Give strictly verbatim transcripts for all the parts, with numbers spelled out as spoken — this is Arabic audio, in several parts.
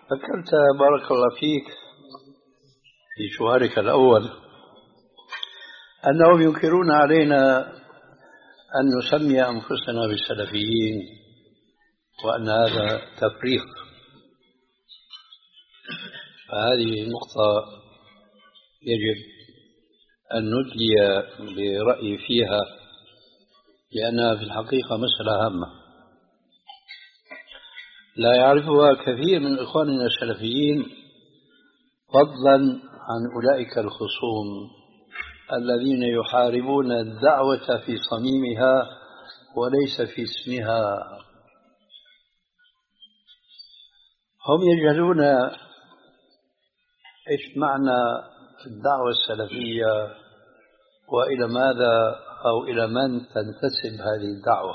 ذكرت بارك الله فيك في سؤالك الأول أنهم ينكرون علينا أن نسمي أنفسنا بالسلفيين وأن هذا تفريق. فهذه نقطة يجب أن ندلي برأيي فيها، لأنها في الحقيقة مسألة هامة لا يعرفها كثير من إخواننا السلفيين، فضلا عن أولئك الخصوم الذين يحاربون الدعوة في صميمها وليس في اسمها. هم يجهلون إيش معنى الدعوة السلفية وإلى ماذا أو إلى من تنتسب هذه الدعوة.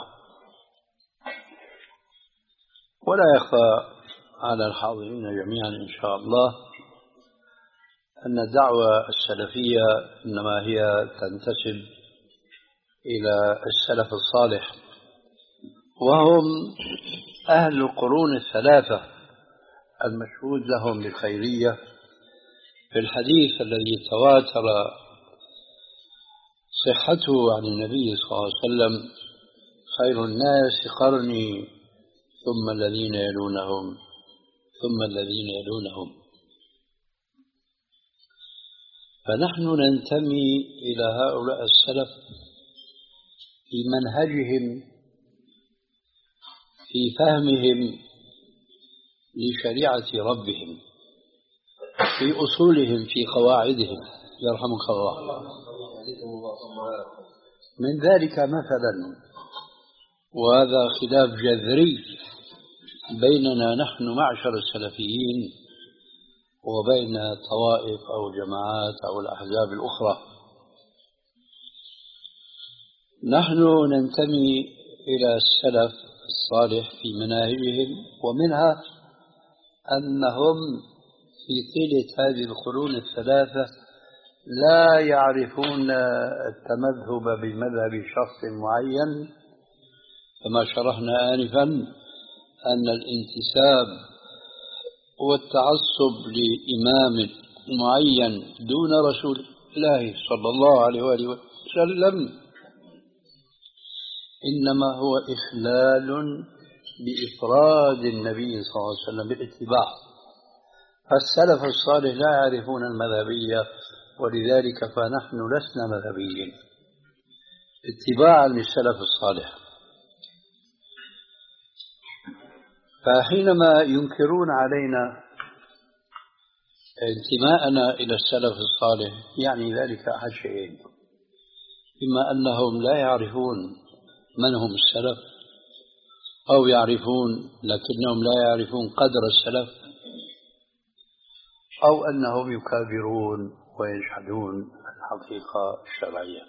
ولا يخفى على الحاضرين جميعا إن شاء الله أن الدعوة السلفية إنما هي تنتسب إلى السلف الصالح، وهم أهل القرون الثلاثة المشهود لهم بالخيرية. في الحديث الذي تواتر صحته عن النبي صلى الله عليه وسلم: خير الناس قرني ثم الذين يلونهم ثم الذين يلونهم. فنحن ننتمي إلى هؤلاء السلف في منهجهم، في فهمهم لشريعة ربهم، في أصولهم، في قواعدهم، يرحمك الله. من ذلك مثلا، وهذا خلاف جذري بيننا نحن معشر السلفيين وبين طوائف أو جماعات أو الأحزاب الأخرى، نحن ننتمي إلى السلف الصالح في مناهجهم، ومنها أنهم في طيلة هذه القرون الثلاثة لا يعرفون التمذهب بمذهب شخص معين، كما شرحنا آنفا أن الانتساب والتعصب لإمام معين دون رسول الله صلى الله عليه وآله وسلم إنما هو إخلال بإفراد النبي صلى الله عليه وسلم بالاتباع. فالسلف الصالح لا يعرفون المذهبية، ولذلك فنحن لسنا مذهبيين اتباعا للسلف الصالح. فحينما ينكرون علينا انتماءنا إلى السلف الصالح يعني ذلك أحد شيئين: إما أنهم لا يعرفون من هم السلف، أو يعرفون لكنهم لا يعرفون قدر السلف، أو أنهم يكابرون ويجحدون الحقيقة الشرعية.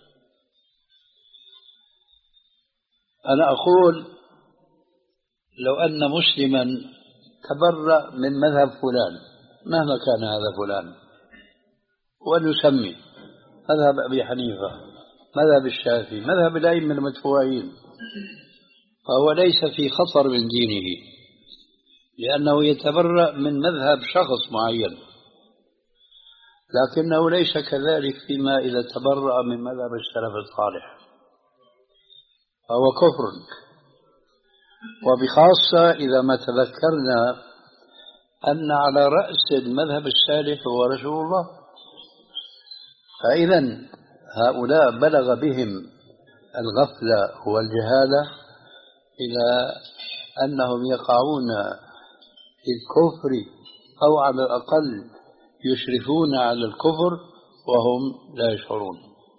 أنا أقول لو أن مسلما تبرأ من مذهب فلان مهما كان هذا فلان، ونسمي مذهب أبي حنيفة، مذهب الشافعي، مذهب الأئمة المدفوعين، فهو ليس في خطر من دينه، لأنه يتبرأ من مذهب شخص معين. لكنه ليس كذلك فيما إذا تبرأ من مذهب السلف الصالح، فهو كفر. وبخاصة إذا ما تذكرنا أن على رأس المذهب السالف هو رسول الله، فإذا هؤلاء بلغ بهم الغفلة والجهالة إلى أنهم يقعون في الكفر، أو على الأقل يشرفون على الكفر وهم لا يشعرون.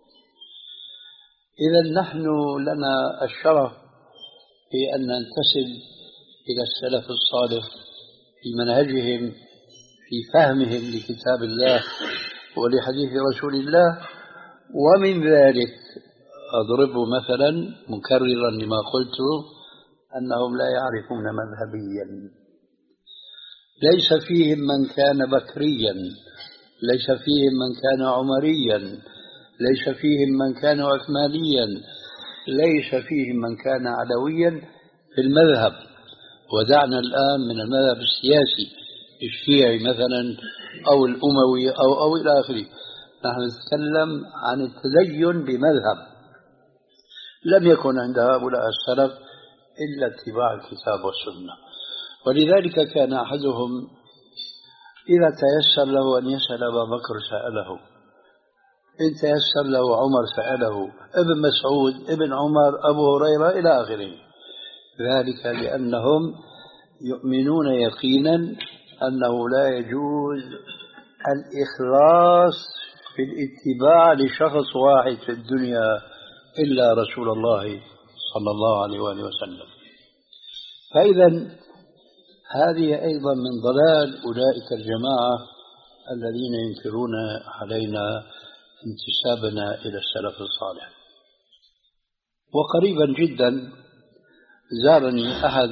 إذا نحن لنا الشرف في أن ننتسب إلى السلف الصالح في منهجهم، في فهمهم لكتاب الله ولحديث رسول الله. ومن ذلك أضرب مثلا مكررا لما قلت، أنهم لا يعرفون مذهبيا، ليس فيهم من كان بكريا، ليس فيهم من كان عمريا، ليس فيهم من كان عثمانيا، ليس فيهم من كان علويا في المذهب. ودعنا الآن من المذهب السياسي، الشيعي مثلا أو الأموي أو أو إلى آخره. نحن نتكلم عن التدين بمذهب لم يكن عند هؤلاء السلف إلا اتباع الكتاب والسنة. ولذلك كان أحدهم إذا تيسر له أن يسأل أبا بكر سأله، إن تيسر له عمر سأله، ابن مسعود، ابن عمر، أبو هريرة إلى آخره. ذلك لأنهم يؤمنون يقينا أنه لا يجوز الإخلاص في الاتباع لشخص واحد في الدنيا إلا رسول الله صلى الله عليه وآله وسلم. فإذا هذه أيضا من ضلال أولئك الجماعة الذين ينكرون علينا انتسابنا إلى السلف الصالح. وقريبا جدا زارني أحد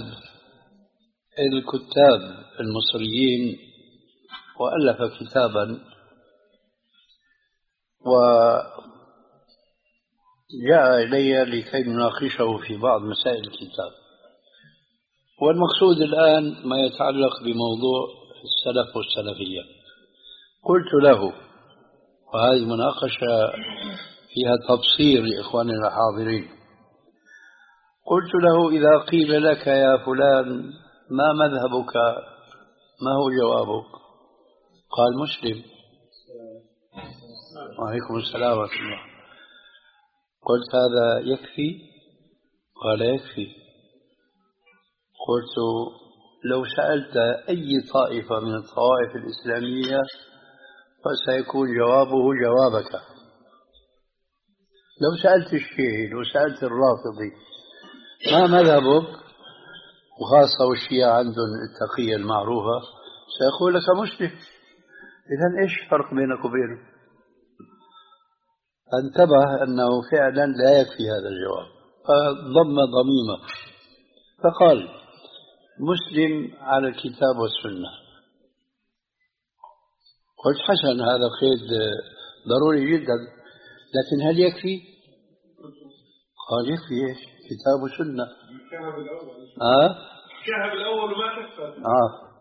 الكتاب المصريين وألف كتابا، وجاء إلي لكي نناقشه في بعض مسائل الكتاب. والمقصود الآن ما يتعلق بموضوع السلف والسلفية. قلت له، وهذه مناقشة فيها تبصير لإخواننا الحاضرين، قلت له: إذا قيل لك يا فلان ما مذهبك ما هو جوابك؟ قال: مسلم. وعليكم السلام ورحمة الله. قلت: هذا يكفي؟ قال: يكفي. قلت: لو سألت أي طائفة من الطوائف الإسلامية فسيكون جوابه جوابك. لو سألت الشيعي، لو سألت الرافضي ما مذهبك، وخاصة والشيعة عندهم التقية المعروفة، سيقول لك مسلم. إذن إيش الفرق بينك وبينه؟ انتبه أنه فعلا لا يكفي هذا الجواب، فضم ضميمة فقال: مسلم على الكتاب والسنة. قلت: حسن، هذا قيد ضروري جدا، لكن هل يكفي؟ قال: يكفي. إيش؟ كتاب وسنة. الشهر الأول آه؟ الشهر الأول ما تكفى. آه.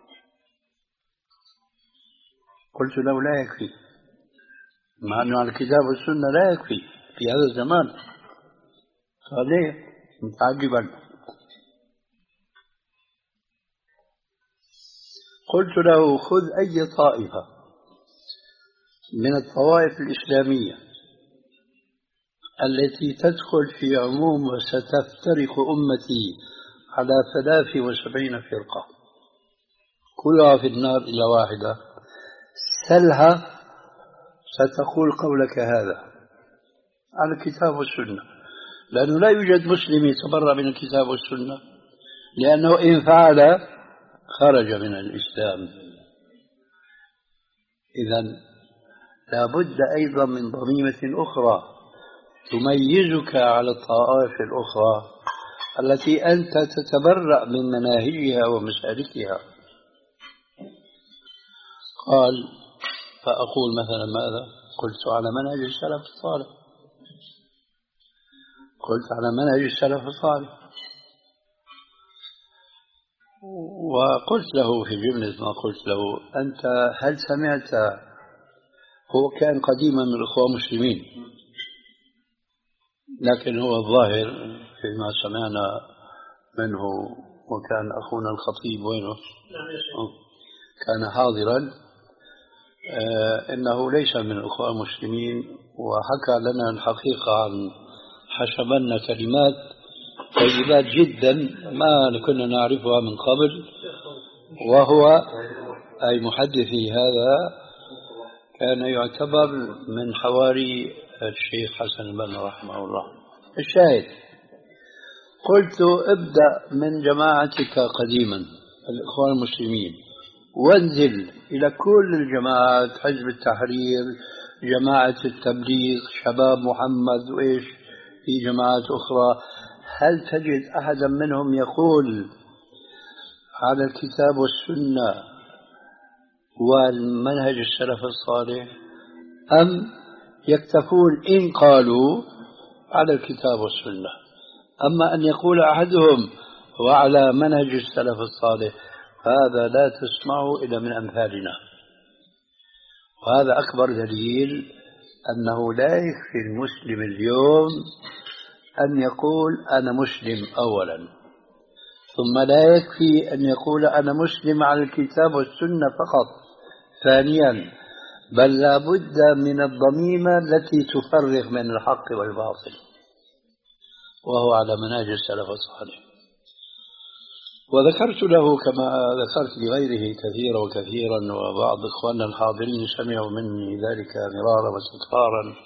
قلت له: لا يكفي، مع أنه على الكتاب والسنة لا يكفي في هذا الزمان. قال: ليه؟ متعجبا. قلت له: خذ أي طائفة من الطوائف الإسلامية التي تدخل في عموم وستفترق أمتي على ثلاث وسبعين فرقة كلها في النار إلا واحدة، سلها ستقول قولك هذا على الكتاب والسنة، لأنه لا يوجد مسلم يتبرأ من الكتاب والسنة، لأنه إن فعل خرج من الإسلام. إذن لابد أيضا من ضميمة أخرى تميزك على الطوائف الأخرى التي أنت تتبرأ من مناهجها ومسالكها. قال: فأقول مثلا ماذا؟ قلت: على منهج السلف الصالح. قلت: على منهج السلف الصالح. وقلت له في جملة ما قلت له: أنت هل سمعت، هو كان قديما من الإخوان المسلمين، لكن هو الظاهر فيما سمعنا منه، وكان أخونا الخطيب وينه كان حاضرا، آه إنه ليس من الإخوان المسلمين، وحكى لنا الحقيقة عن حشمنا كلمات طيبات جدا ما كنا نعرفها من قبل. وهو أي محدثي هذا كان يعتبر من حواري الشيخ حسن البنا رحمه الله. الشاهد، قلت: ابدأ من جماعتك قديما الإخوان المسلمين وانزل إلى كل الجماعات، حزب التحرير، جماعة التبليغ، شباب محمد، وإيش في جماعات أخرى، هل تجد أحدا منهم يقول على الكتاب والسنة والمنهج السلف الصالح، أم يكتفون إن قالوا على الكتاب والسنة؟ أما أن يقول أحدهم وعلى منهج السلف الصالح هذا لا تسمعه إلا من أمثالنا. وهذا أكبر دليل أنه لا يكفي المسلم اليوم أن يقول أنا مسلم أولا، ثم لا يكفي أن يقول أنا مسلم على الكتاب والسنة فقط ثانيا، بل لا بد من الضميمة التي تفرق بين الحق والباطل، وهو على منهج السلف الصالح. وذكرت له كما ذكرت لغيره كثيرا وكثيرا، وبعض إخواننا الحاضرين سمعوا مني ذلك مرارا وتكرارا،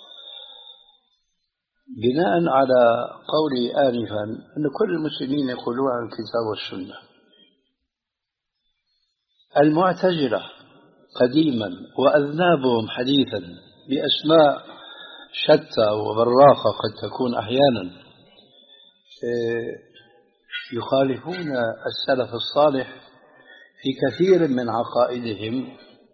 بناء على قولي آنفا أن كل المسلمين يقولون عن الكتاب والسنة. المعتزلة قديما وأذنابهم حديثا بأسماء شتى وبراقة قد تكون أحيانا يخالفون السلف الصالح في كثير من عقائدهم،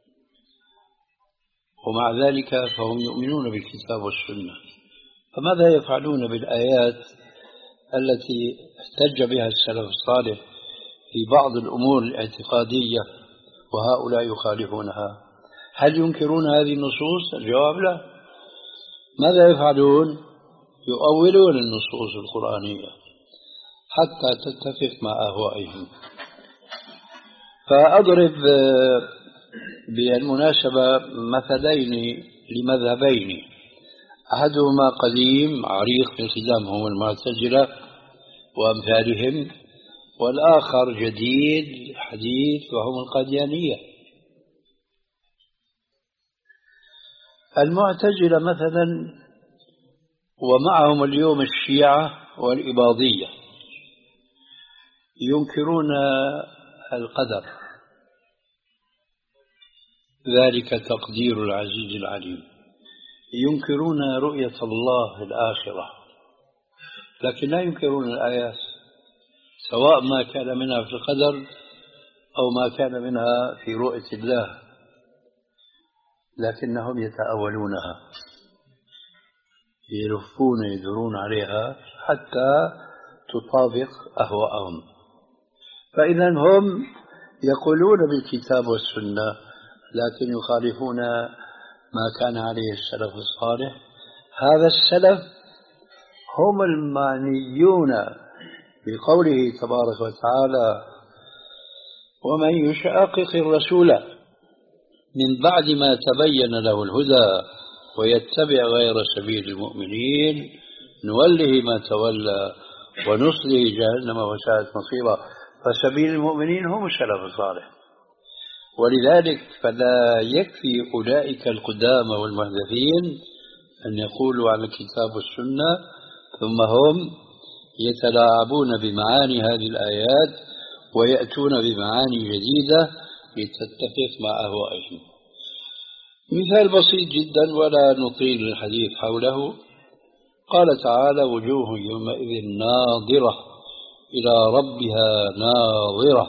ومع ذلك فهم يؤمنون بالكتاب والسنة. فماذا يفعلون بالآيات التي احتج بها السلف الصالح في بعض الأمور الاعتقادية وهؤلاء يخالفونها؟ هل ينكرون هذه النصوص؟ الجواب لا. ماذا يفعلون؟ يؤولون النصوص القرآنية حتى تتفق مع أهوائهم. فأضرب بالمناسبة مثلين لمذهبين، أحدهما قديم عريق في الخدام هم المعتزلة وأمثالهم، والآخر جديد حديث وهم القاديانية. المعتزلة مثلا ومعهم اليوم الشيعة والإباضية ينكرون القدر، ذلك تقدير العزيز العليم. ينكرون رؤية الله الآخرة، لكن لا ينكرون الآيات، سواء ما كان منها في القدر أو ما كان منها في رؤية الله، لكنهم يتأولونها، يلفون يدورون عليها حتى تطابق أهواءهم. فإذا هم يقولون بالكتاب والسنة، لكن يخالفون ما كان عليه السلف الصالح. هذا السلف هم المعنيون بقوله تبارك وتعالى: ومن يشاقق الرسول من بعد ما تبين له الهدى ويتبع غير سبيل المؤمنين نوله ما تولى ونصله جهنم وساءت مصيرا. فسبيل المؤمنين هم السلف الصالح، ولذلك فلا يكفي أولئك القدامى والمحدثين أن يقولوا على الكتاب والسنة ثم هم يتلاعبون بمعاني هذه الآيات ويأتون بمعاني جديدة لتتفق مع أهوائهم. مثال بسيط جدا ولا نطيل الحديث حوله، قال تعالى: وجوه يومئذ ناظرة إلى ربها ناظرة.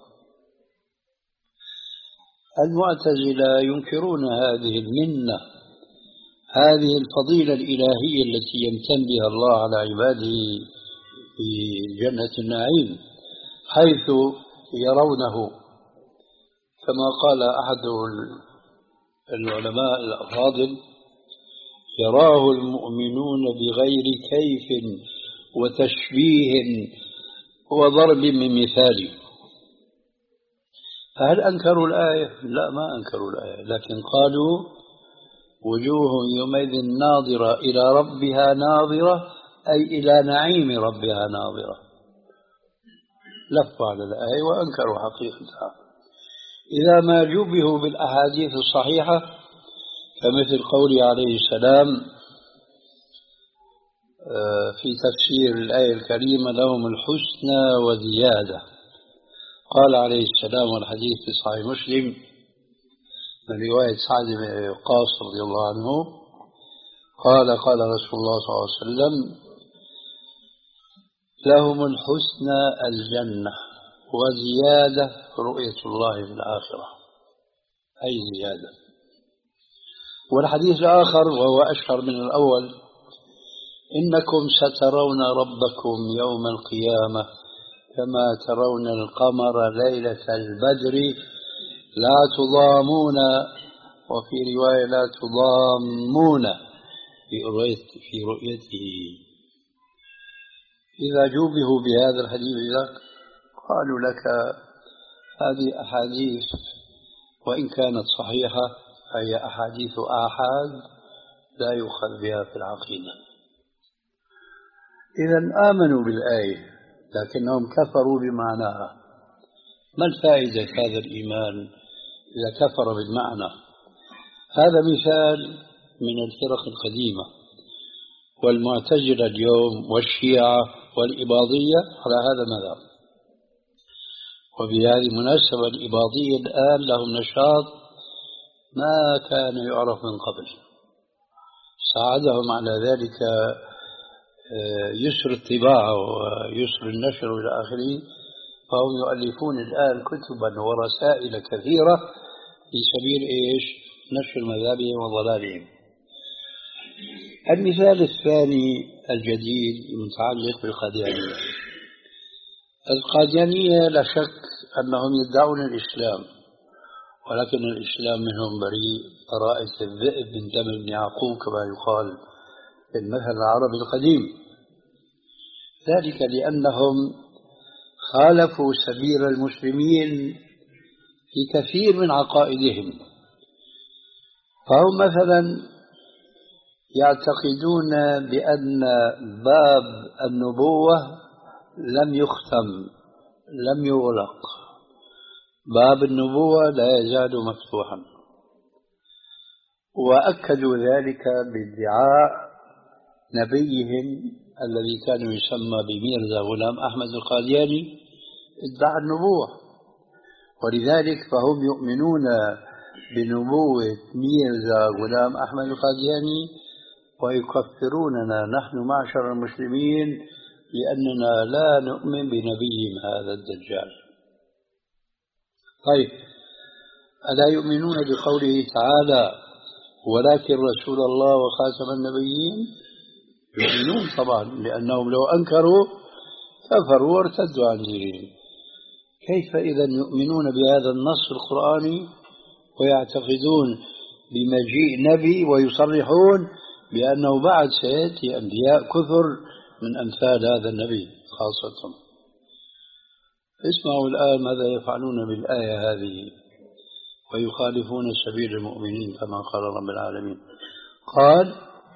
المعتزلة ينكرون هذه المنة، هذه الفضيلة الإلهية التي يمتن بها الله على عباده في جنة النعيم، حيث يرونه كما قال أحد العلماء الأفاضل: يراه المؤمنون بغير كيف وتشبيه وضرب من مثال. فهل أنكروا الآية؟ لا، ما أنكروا الآية، لكن قالوا: وجوه يومئذ ناظرة إلى ربها ناظرة، أي إلى نعيم ربها ناظرة. لفوا على الآية وأنكروا حقيقتها. إذا ما جبهوا بالأحاديث الصحيحة كمثل قوله عليه السلام في تفسير الآية الكريمة: لهم الحسنى وزيادة. قال عليه السلام، والحديث في صحيح مسلم من رواية سعد بن وقاص رضي الله عنه قال: قال رسول الله صلى الله عليه وسلم: لهم الحسنى الجنة وزيادة رؤية الله في الآخرة، أي زيادة. والحديث الآخر وهو أشهر من الأول: إنكم سترون ربكم يوم القيامة كما ترون القمر ليلة البدر لا تضامون، وفي رواية لا تضامون في رؤيته. إذا جوبهوا بهذا الحديث قالوا لك هذه أحاديث وإن كانت صحيحة فهي أحاديث آحاد لا يؤخذ بها في العقيدة. إذا آمنوا بالآية لكنهم كفروا بمعناها. ما الفائدة هذا الإيمان إذا كفر بالمعنى؟ هذا مثال من الفرق القديمة، والمعتزلة اليوم والشيعة والإباضية على هذا المذهب. وبهذه المناسبة الإباضية الآن لهم نشاط ما كان يعرف من قبل، ساعدهم على ذلك يسر الطباعة ويسر النشر إلى آخره، فهم يؤلفون الآن كتبا ورسائل كثيرة في سبيل إيش؟ نشر مذاهبهم وضلالهم. المثال الثاني الجديد المتعلق بالقاديانية. القاديانية لا شك أنهم يدعون الإسلام، ولكن الإسلام منهم بريء رائس الذئب من دم ابن يعقوب كما يقال في المثل العربي القديم. ذلك لأنهم خالفوا سبيل المسلمين في كثير من عقائدهم. فهم مثلا يعتقدون بأن باب النبوة لم يختم، لم يغلق، باب النبوة لا يزال مفتوحا. وأكدوا ذلك بادعاء نبيهم الذي كان يسمى بميرزا غلام أحمد القادياني، ادعى النبوة، ولذلك فهم يؤمنون بنبوة ميرزا غلام أحمد القادياني ويكفروننا نحن معشر المسلمين لأننا لا نؤمن بنبيهم هذا الدجال. طيب، ألا يؤمنون بقوله تعالى ولكن رسول الله وخاتم النبيين؟ يؤمنون طبعا، لأنهم لو أنكروا كفروا وارتدوا عن دينهم. كيف إذا يؤمنون بهذا النص القرآني ويعتقدون بمجيء نبي ويصرحون بأنه بعد سيأتي أنبياء كثر من أمثال هذا النبي خاصة؟ اسمعوا الآن ماذا يفعلون بالآية هذه ويخالفون سبيل المؤمنين كما قال رب العالمين. قال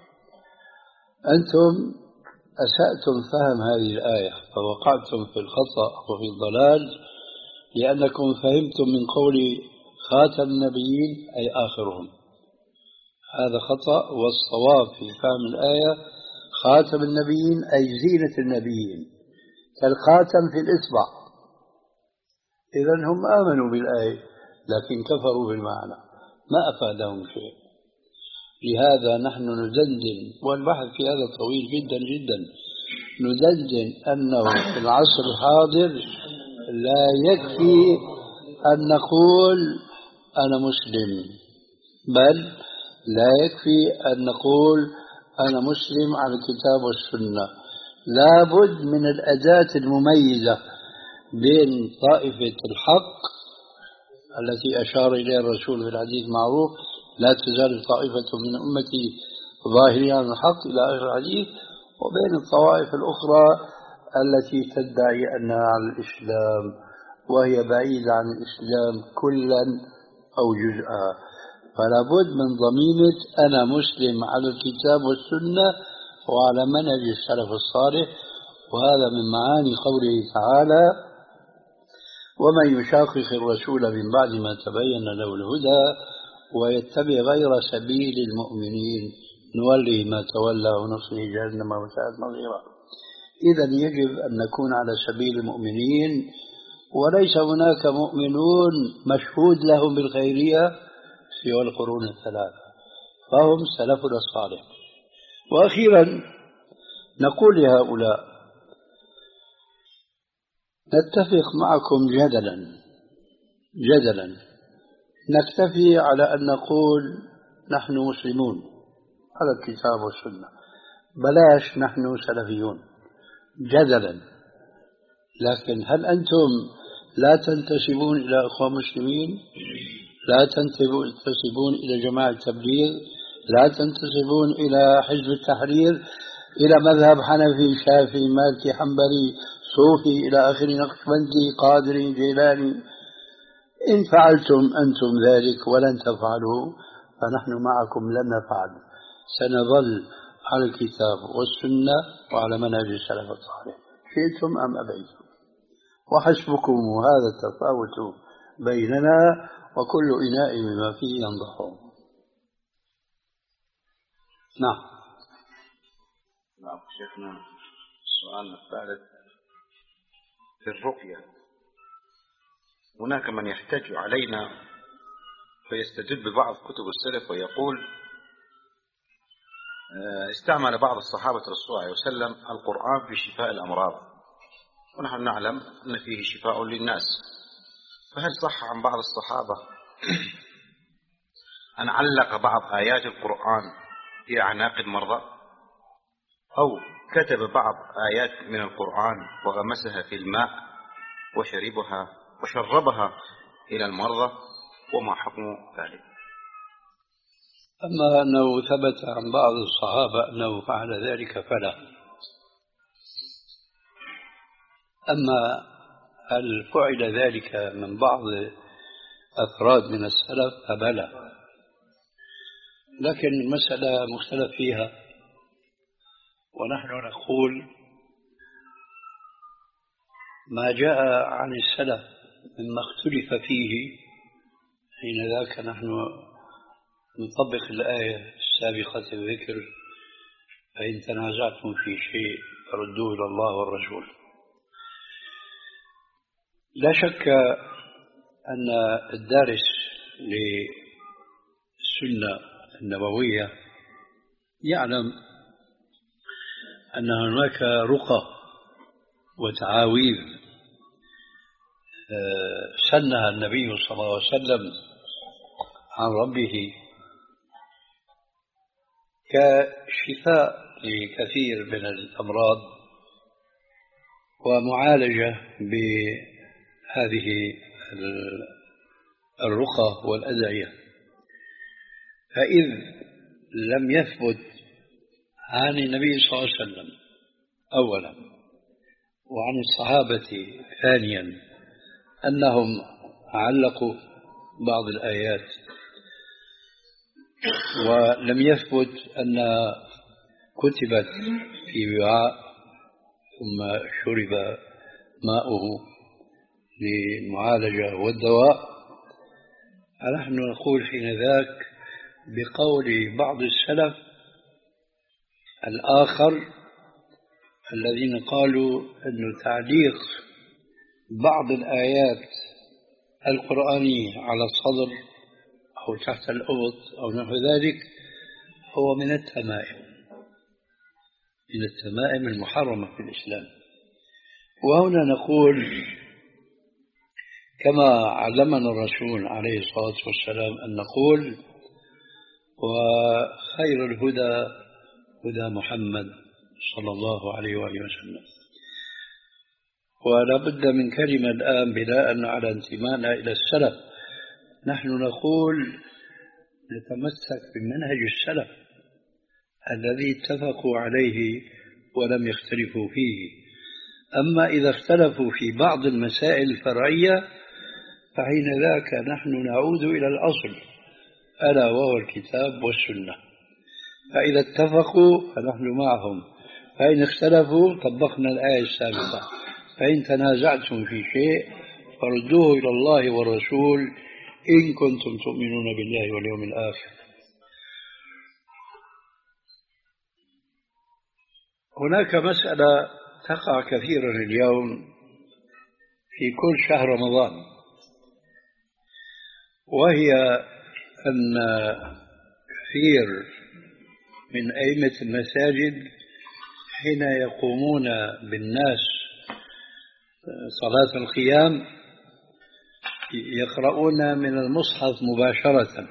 أنتم أسأتم فهم هذه الآية فوقعتم في الخطأ وفي الضلال لأنكم فهمتم من قول خاتم النبيين أي آخرهم. هذا خطأ، والصواب في فهم الآية خاتم النبيين أي زينة النبيين كالخاتم في الإصبع. إذن هم آمنوا بالآية لكن كفروا بالمعنى، ما أفادهم شيء. لهذا نحن ندندن، والبحث في هذا طويل جدا جدا، ندندن أنه في العصر الحاضر لا يكفي أن نقول أنا مسلم، بل لا يكفي أن نقول أنا مسلم على الكتاب والسنة. لا بد من الأداة المميزة بين طائفة الحق التي أشار إليها الرسول في الحديث المعروف لا تزال طائفة من أمتي ظاهرين على الحق إلى آخر الحديث، وبين الطوائف الأخرى التي تدعي أنها على الإسلام وهي بعيدة عن الإسلام كلا أو جزءا. فلا بد من ضميمة أنا مسلم على الكتاب والسنة وعلى منهج السلف الصالح. وهذا من معاني قوله تعالى ومن يشاقق الرسول من بعد ما تبين له الهدى ويتبع غير سبيل المؤمنين نوله ما تولى ونصله جهنم وساءت مصيرا. إذن يجب أن نكون على سبيل المؤمنين، وليس هناك مؤمنون مشهود لهم بالخيرية سوى القرون الثلاثة، فهم سلفنا الصالح. وأخيرا نقول لهؤلاء نتفق معكم جدلا جدلا نكتفي على أن نقول نحن مسلمون على الكتاب والسنة، بلاش نحن سلفيون جدلا، لكن هل أنتم لا تنتسبون إلى إخوة مسلمين؟ لا تنتسبون إلى جماعة التبليغ؟ لا تنتسبون إلى حزب التحرير؟ إلى مذهب حنفي شافعي مالكي حنبلي صوفي إلى آخره نقشبندي قادري جيلاني؟ إن فعلتم أنتم ذلك ولن تفعلوا فنحن معكم لن نفعل، سنظل على الكتاب والسنة وعلى منهج السلف الصالح شئتم أم أبيتم، وحسبكم هذا التفاوت بيننا وكل إناء بما فيه ينضح. نعم. نعم شيخنا، السؤال الثالث في الرقية. هناك من يحتج علينا فيستدل ببعض كتب السلف ويقول استعمل بعض الصحابة رسول الله عليه وسلم القرآن في شفاء الأمراض، ونحن نعلم أن فيه شفاء للناس، فهل صح عن بعض الصحابة أن علق بعض آيات القرآن في أعناق المرضى، أو كتب بعض آيات من القرآن وغمسها في الماء وشربها وشربها إلى المرضى، وما حكم ذلك؟ أما أنه ثبت عن بعض الصحابة أنه فعل ذلك فلا. أما هل فعل ذلك من بعض أفراد من السلف فبلى، لكن المسألة مختلف فيها، ونحن نقول ما جاء عن السلف مما اختلف فيه حين ذاك نحن نطبق الآية السابقة الذكر فإن تنازعتم في شيء فردوه إلى الله والرسول. لا شك أن الدارس للسنة النبوية يعلم أن هناك رقى وتعاويذ سنها النبي صلى الله عليه وسلم عن ربه كشفاء لكثير من الأمراض ومعالجة بهذه الرقى والأدعية. فإذ لم يثبت عن النبي صلى الله عليه وسلم أولا وعن الصحابة ثانيا أنهم علقوا بعض الآيات، ولم يثبت أن كتبت في وعاء ثم شرب ماؤه للمعالجة والدواء، فنحن نقول حين ذاك بقول بعض السلف الآخر الذين قالوا أن تعليق بعض الآيات القرآنية على الصدر أو تحت الأبط أو نحو ذلك هو من التمائم من التمائم المحرمة في الإسلام. وهنا نقول كما علمنا الرسول عليه الصلاة والسلام أن نقول وخير الهدى هدى محمد صلى الله عليه وآله وسلم. ولا بد من كلمة الآن بناء على انتمائنا إلى السلف، نحن نقول نتمسك بمنهج السلف الذي اتفقوا عليه ولم يختلفوا فيه. أما إذا اختلفوا في بعض المسائل الفرعية فحين ذاك نحن نعود إلى الأصل ألا وهو الكتاب والسنة، فإذا اتفقوا فنحن معهم، فإن اختلفوا طبقنا الآية السابقة فإن تنازعتم في شيء فردوه إلى الله والرسول إن كنتم تؤمنون بالله واليوم الآخر. هناك مسألة تقع كثيرا اليوم في كل شهر رمضان، وهي أن كثير من أئمة المساجد حين يقومون بالناس صلاة القيام يقرؤون من المصحف مباشرة.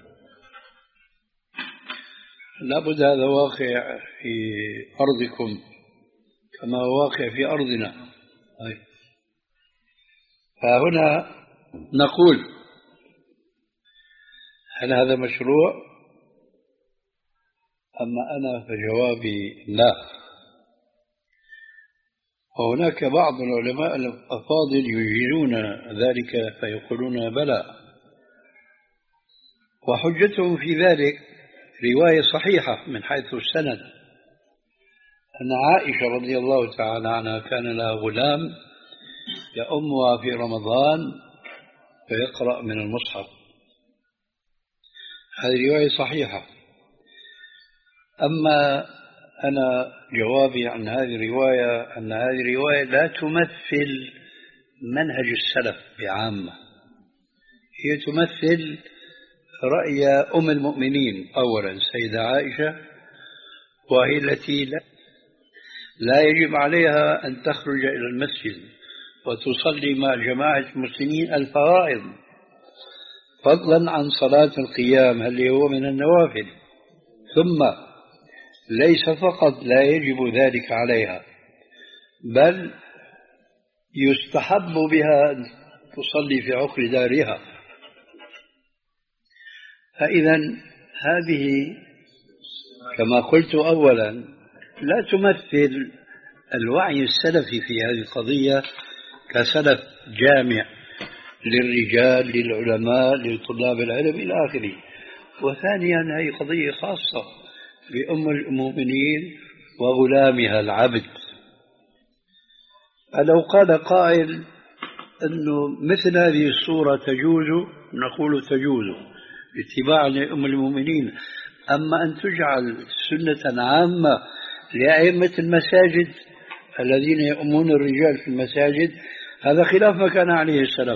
لابد هذا واقع في أرضكم كما هو واقع في أرضنا. فهنا نقول هل هذا مشروع؟ أما أنا فجوابي لا. وهناك بعض العلماء الأفاضل يجيزون ذلك فيقولون بلى، وحجتهم في ذلك رواية صحيحة من حيث السند أن عائشة رضي الله تعالى عنها كان لها غلام يأمها في رمضان فيقرأ من المصحف. هذه رواية صحيحة. أما أنا جوابي عن هذه الرواية أن هذه الرواية لا تمثل منهج السلف بعامة، هي تمثل رأي أم المؤمنين أولا سيدة عائشة، وهي التي لا, لا يجب عليها أن تخرج إلى المسجد وتصلي مع جماعة المسلمين الفرائض، فضلا عن صلاة القيام اللي هو من النوافل. ثم ليس فقط لا يجب ذلك عليها، بل يستحب بها أن تصلي في عقر دارها. فإذا هذه كما قلت أولا لا تمثل الوعي السلفي في هذه القضية كسلف جامع للرجال للعلماء لطلاب العلم إلى آخره. وثانيا هذه قضية خاصة بأم المؤمنين وغلامها العبد. فلو قال قائل أنه مثل هذه الصورة تجوز، نقول تجوز اتباعا لأم المؤمنين. أما أن تجعل سنة عامة لأئمة المساجد الذين يؤمون الرجال في المساجد، هذا خلاف ما كان عليه السلف.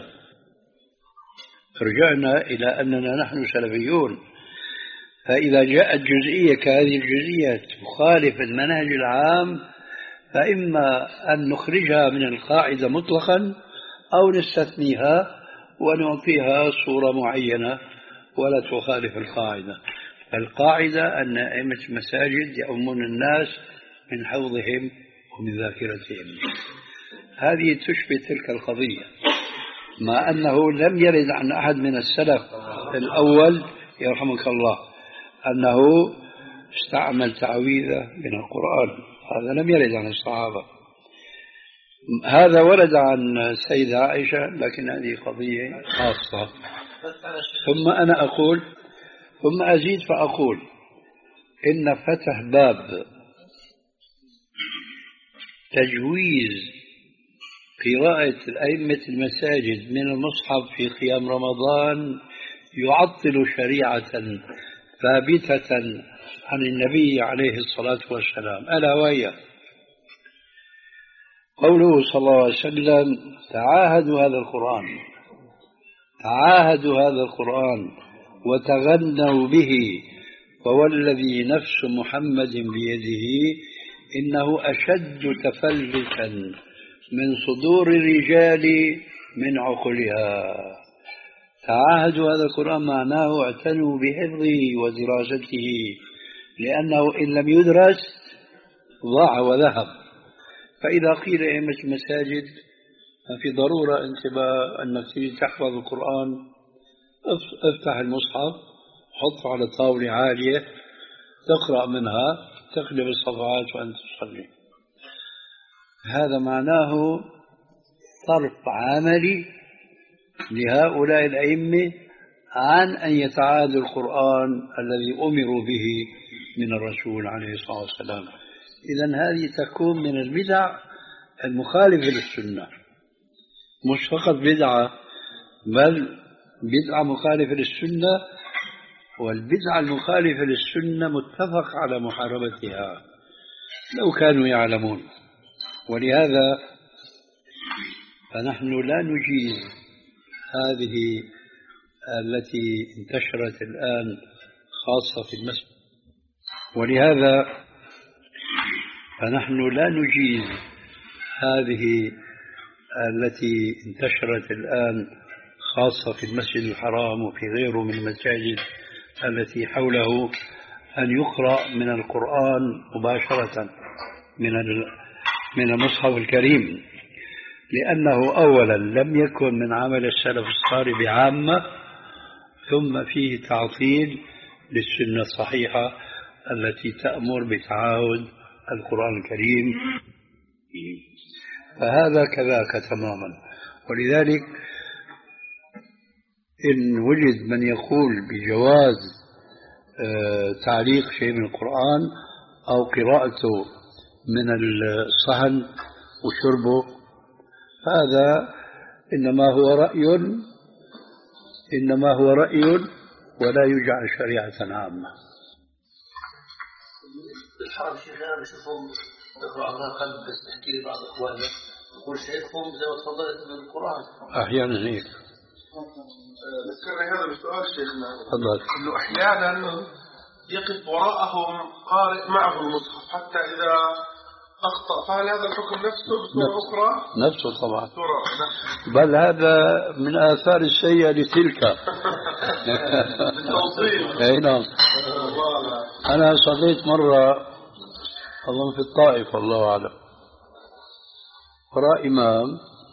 رجعنا إلى أننا نحن سلفيون، فإذا جاءت جزئية كهذه الجزئية تخالف المنهج العام فإما أن نخرجها من القاعدة مطلقا أو نستثنيها ونعطيها صورة معينة ولا تخالف القاعدة. القاعدة أن أئمة المساجد يؤمون الناس من حوضهم ومن ذاكرتهم. هذه تشبه تلك القضية، مع أنه لم يرد عن أحد من السلف الأول يرحمك الله أنه استعمل تعويذة من القرآن، هذا لم يرد عن الصحابة. هذا ورد عن السيدة عائشة، لكن هذه قضية خاصة. ثم أنا أقول ثم أزيد فأقول إن فتح باب تجويز قراءة أئمة المساجد من المصحف في قيام رمضان يعطل شريعة ثابتة عن النبي عليه الصلاة والسلام، ألا وهي قوله صلى الله عليه وسلم: تعاهدوا هذا القرآن تعاهدوا هذا القرآن وتغنوا به، فوالذي نفس محمد بيده إنه أشد تفلتا من صدور الرجال من عقلها. تعاهدوا هذا القرآن معناه اعتنوا بحفظه ودراسته، لأنه إن لم يدرس ضاع وذهب. فإذا قيل أئمة المساجد في ضرورة انتباه أنك تريد تحفظ القرآن، افتح المصحف حطه على طاولة عالية تقرأ منها تقلب الصفحات وأنت تصلي. هذا معناه صرف عملي لهؤلاء الأئمة عن أن يتعاهدوا القرآن الذي أمروا به من الرسول عليه الصلاة والسلام. إذن هذه تكون من البدع المخالفة للسنة، مش فقط بدعة بل بدعة مخالفة للسنة، والبدعة المخالفة للسنة متفق على محاربتها لو كانوا يعلمون. ولهذا فنحن لا نجيز هذه التي انتشرت الآن خاصة في المسجد ولهذا فنحن لا نجيز هذه التي انتشرت الآن خاصة في المسجد الحرام وفي غيره من المساجد التي حوله أن يقرأ من القرآن مباشرة من من المصحف الكريم. لأنه أولا لم يكن من عمل السلف الصالح بعامة، ثم فيه تعطيل للسنة الصحيحة التي تأمر بتعاهد القرآن الكريم، فهذا كذاك تماما. ولذلك إن وجد من يقول بجواز تعليق شيء من القرآن أو قراءته من الصحن وشربه، هذا إنما هو رأي إنما هو رأي ولا يجعل شريعة عامة. بالحرم شيخنا بشوفهم يقرأ عنها قلب، بس نحكي لي بعض إخواننا يقول شيخهم زي ما تفضلت من القرآن أحيانا هيك. ذكرني هذا بسؤال شيخنا، تفضل. إنه أحيانا يقف وراءهم قارئ معه المصحف حتى إذا أخطأ، فهل هذا الحكم نفسه بصورة أخرى؟ نفسه طبعا، نفسه. بل هذا من آثار السيئة لتلك. أي نعم. أنا صليت مرة أظن في الطائف الله أعلم وراء إمام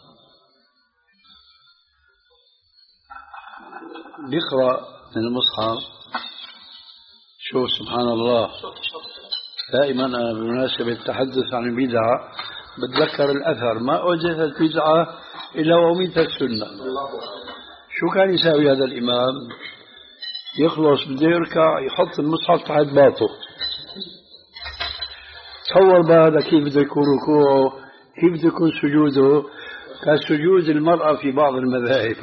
بيقرأ من المصحف. شوف سبحان الله، دائما أنا بمناسبة التحدث عن البدعة بتذكر الأثر، ما أوجدت بدعة إلا وأميتت السنة. شو كان يساوي هذا الإمام؟ يخلص بده يركع يحط المصحف تحت باطه. تصور بقى كيف بده يكون ركوعه، كيف بده يكون سجوده، كسجود المرأة في بعض المذاهب.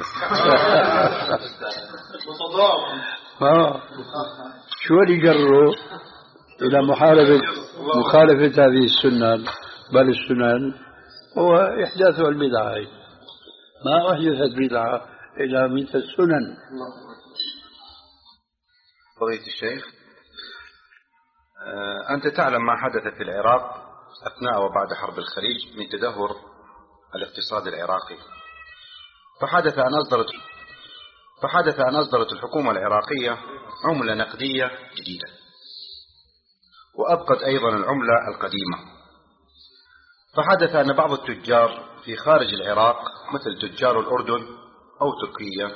آه. شو اللي جره إلى محاربة مخالفة هذه السنة بل السنن هو إحداث البدعة. ما أحدثت بدعة إلا مثل السنن. فضيلة الشيخ، أنت تعلم ما حدث في العراق أثناء وبعد حرب الخليج من تدهور الاقتصاد العراقي، فحدث أن أصدرت فحدث أن أصدرت الحكومة العراقية عملة نقدية جديدة، وأبقت أيضا العملة القديمة. فحدث أن بعض التجار في خارج العراق مثل تجار الأردن أو تركيا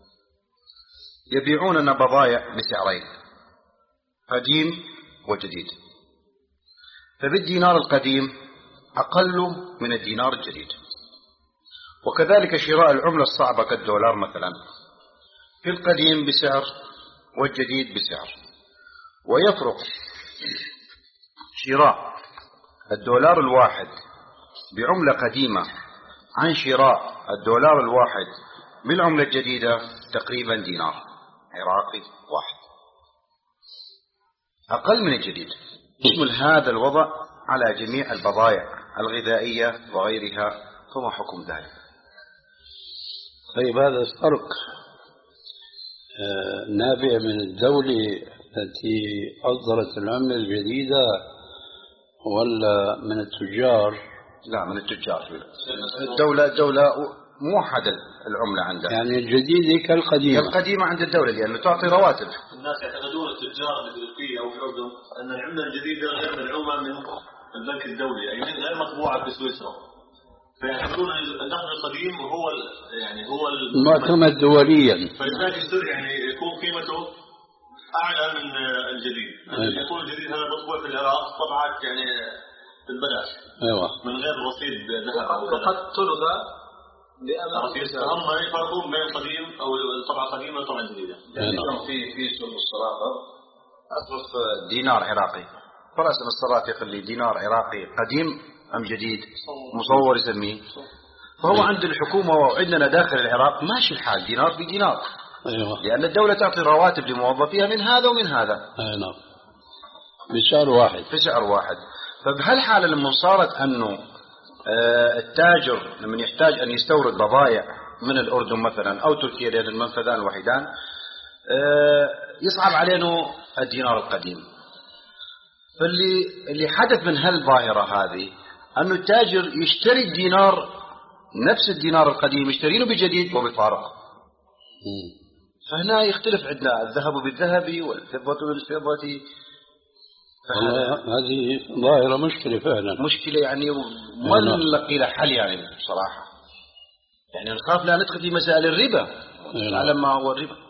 يبيعون بضائع بسعرين، قديم وجديد، فبالدينار القديم أقل من الدينار الجديد. وكذلك شراء العملة الصعبة كالدولار مثلا، في القديم بسعر والجديد بسعر. ويفرق شراء الدولار الواحد بعملة قديمة عن شراء الدولار الواحد بالعملة الجديدة تقريبا دينار عراقي واحد، أقل من الجديد. يشمل هذا الوضع على جميع البضائع الغذائية وغيرها، فما حكم ذلك؟ طيب، هذا الفرق نابع من الدولة التي أصدرت العملة الجديدة ولا من التجار؟ لا، من التجار. الدولة الدولة موحدة العملة عندها، يعني الجديدة كالقديمة القديمة عند الدولة لأنه تعطي رواتب. الناس يعتقدون التجار في تركيا أو في الأردن أن العملة الجديدة غير مدعومة من البنك الدولي، أي غير مطبوعة في سويسرا، فيعتقدون النقد القديم هو يعني هو المعتمد دوليا، فلذلك يصير يعني يكون قيمته أعلى من الجديد. يعني يكون الجديد هذا مطبوع في العراق طبعات يعني بالبلاش، أيوة، من غير رصيد ذهب. فقد طلب هم يفرقون بين القديم أو الطبعة القديمة والطبعة الجديدة. يعني في في سوق الصرافة أصرف دينار عراقي، فرأسم الصرافة يقول لي دينار عراقي قديم أم جديد، مصور يسميه، فهو عند الحكومة وعندنا داخل العراق ماشي الحال دينار بدينار. أيوة. لأن الدولة تعطي رواتب لموظفيها من هذا ومن هذا. أيوة. بسعر واحد بسعر واحد. فبهالحالة لما صارت أنه التاجر لما يحتاج أن يستورد بضائع من الأردن مثلا أو تركيا لأن المنفذان الوحيدان، يصعب علينا الدينار القديم. فاللي اللي حدث من هالظاهرة هذه أنه التاجر يشتري الدينار نفس الدينار القديم يشترينه بجديد وبفارق. فهنا يختلف عندنا الذهب بالذهب والفضة بالفضة. هذه ظاهرة مشكلة فعلا، مشكلة يعني ما نلقي لها حل يعني بصراحة. يعني نخاف لا ندخل في مسائل الربا، نعلم ما هو الربا.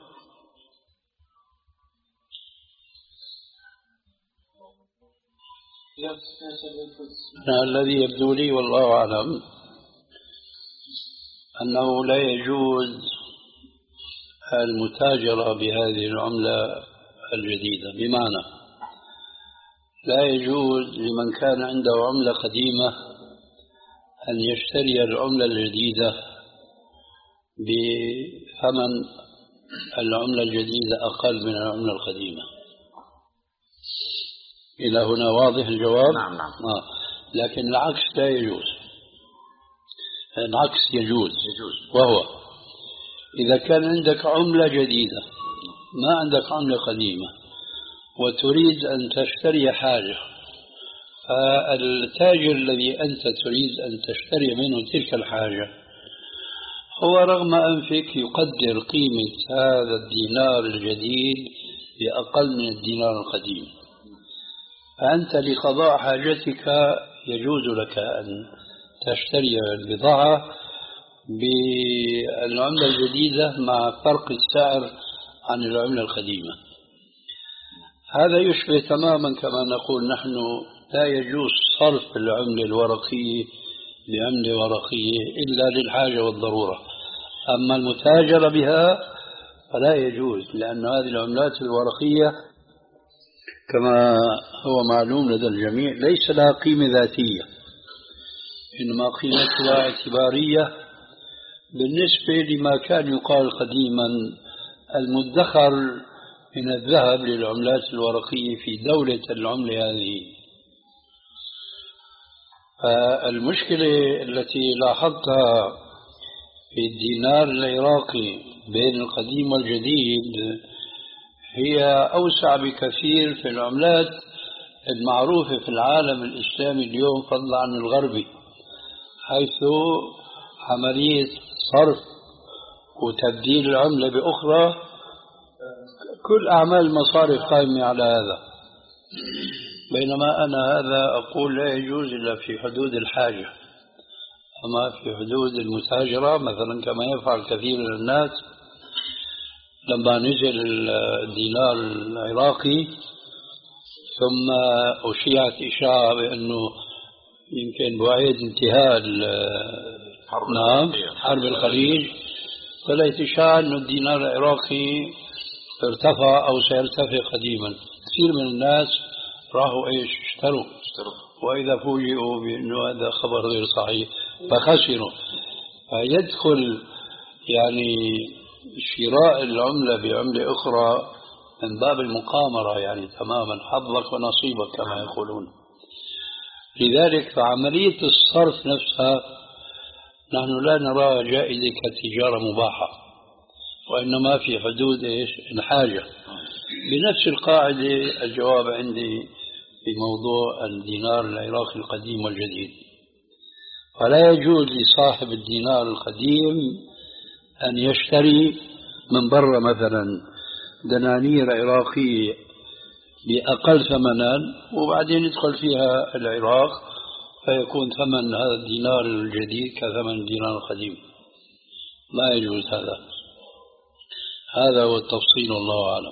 الذي يبدو لي والله أعلم أنه لا يجوز المتاجرة بهذه العملة الجديدة، بمعنى لا يجوز لمن كان عنده عملة قديمة أن يشتري العملة الجديدة بثمن العملة الجديدة أقل من العملة القديمة. إلى هنا واضح الجواب؟ نعم نعم. آه. لكن العكس لا يجوز. العكس يجوز. يجوز. وهو إذا كان عندك عملة جديدة ما عندك عملة قديمة وتريد أن تشتري حاجة، فالتاجر الذي أنت تريد أن تشتري منه تلك الحاجة هو رغم أنفك يقدر قيمة هذا الدينار الجديد بأقل من الدينار القديم، فأنت لقضاء حاجتك يجوز لك أن تشتري البضاعة بالعملة الجديدة مع فرق السعر عن العملة القديمة. هذا يشبه تماما كما نقول نحن لا يجوز صرف العملة الورقية بعملة ورقية إلا للحاجة والضرورة، أما المتاجرة بها فلا يجوز، لأن هذه العملات الورقية كما هو معلوم لدى الجميع ليس لها قيمة ذاتية، إنما قيمتها اعتبارية بالنسبة لما كان يقال قديما المدخر من الذهب للعملات الورقية في دولة العملة هذه. فالمشكلة التي لاحظتها في الدينار العراقي بين القديم والجديد هي أوسع بكثير في العملات المعروفة في العالم الإسلامي اليوم فضلا عن الغربي، حيث عملية صرف وتبديل العملة بأخرى كل أعمال المصارف قائمة على هذا، بينما أنا هذا أقول لا يجوز إلا في حدود الحاجة. أما في حدود المتاجرة مثلا كما يفعل كثير من الناس، لما نزل الدينار العراقي ثم أشيعت إشاعة بأنه يمكن بعيد انتهاء حرب نعم حرب الخليج، طلعت إشاعة أنه الدينار العراقي ارتفع أو سيرتفع قديما. كثير من الناس راحوا إيش اشتروا اشتروا وإذا فوجئوا بأنه هذا خبر غير صحيح فخسروا. فيدخل يعني شراء العملة بعملة أخرى من باب المقامرة، يعني تماما حظك ونصيبك كما يقولون. لذلك فعملية الصرف نفسها نحن لا نراها جائزة كتجارة مباحة، وإنما في حدود إيش الحاجة. بنفس القاعدة الجواب عندي في موضوع الدينار العراقي القديم والجديد، فلا يجوز لصاحب الدينار القديم أن يشتري من برا مثلا دنانير عراقية بأقل ثمنا وبعدين يدخل فيها العراق فيكون ثمن هذا الدينار الجديد كثمن الدينار القديم. لا يجوز هذا. هذا هو التفصيل والله أعلم.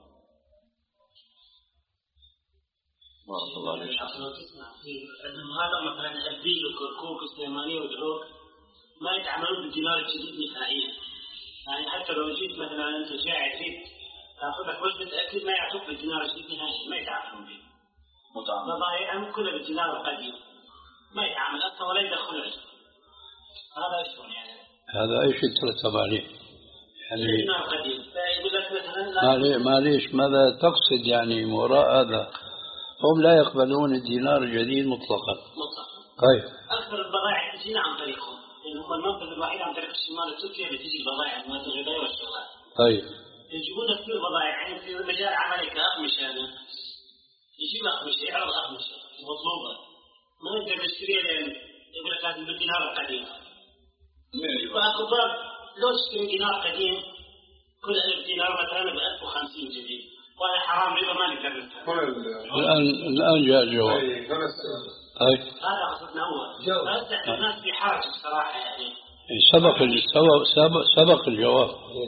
بارك الله فيك. هذا مثلا الفيل والكركوك والسليمانية والدروك ما يتعاملون بالدينار الجديد نهائيا، يعني حتى لو جيت مثلا أنت جاي تريد تأخذ لك وجبة أكل ما يعطوك بالدينار الجديد نهائيا، ما يتعاملون به. بضائعهم كلها بالدينار القديم، ما يتعامل أصلا ولا يدخل عليه. هذا شلون يعني؟ هذا أي شيء ترتب عليه يعني الدينار القديم فيقول لك مثلا معليش ماذا تقصد يعني وراء هذا؟ هم لا يقبلون الدينار الجديد مطلقا. مطلقا. طيب. أكثر البضائع تجينا عن طريقهم، لأن هم المنفذ الوحيد عن طريق الشمال التركي اللي تجي البضائع المواد الغذائية والشغلات. طيب. يجيبون كثير بضائع يعني في مجال عملي كأقمشة أنا. يجيب أقمشة يعرض أقمشة مطلوبة. ما نقدر نشتريها لأن يقول لك لازم بالدينار القديم. فأكو باب لو تشتري دينار قديم كل ألف دينار مثلا ب ألف وخمسين جديد، ولا حرام ربا ما نقدر نفهم. الآن الآن جاء الجواب. أي هذا قصدنا أول. هذا الناس في حرج بصراحة يعني. سبق سبق سبق الجواب.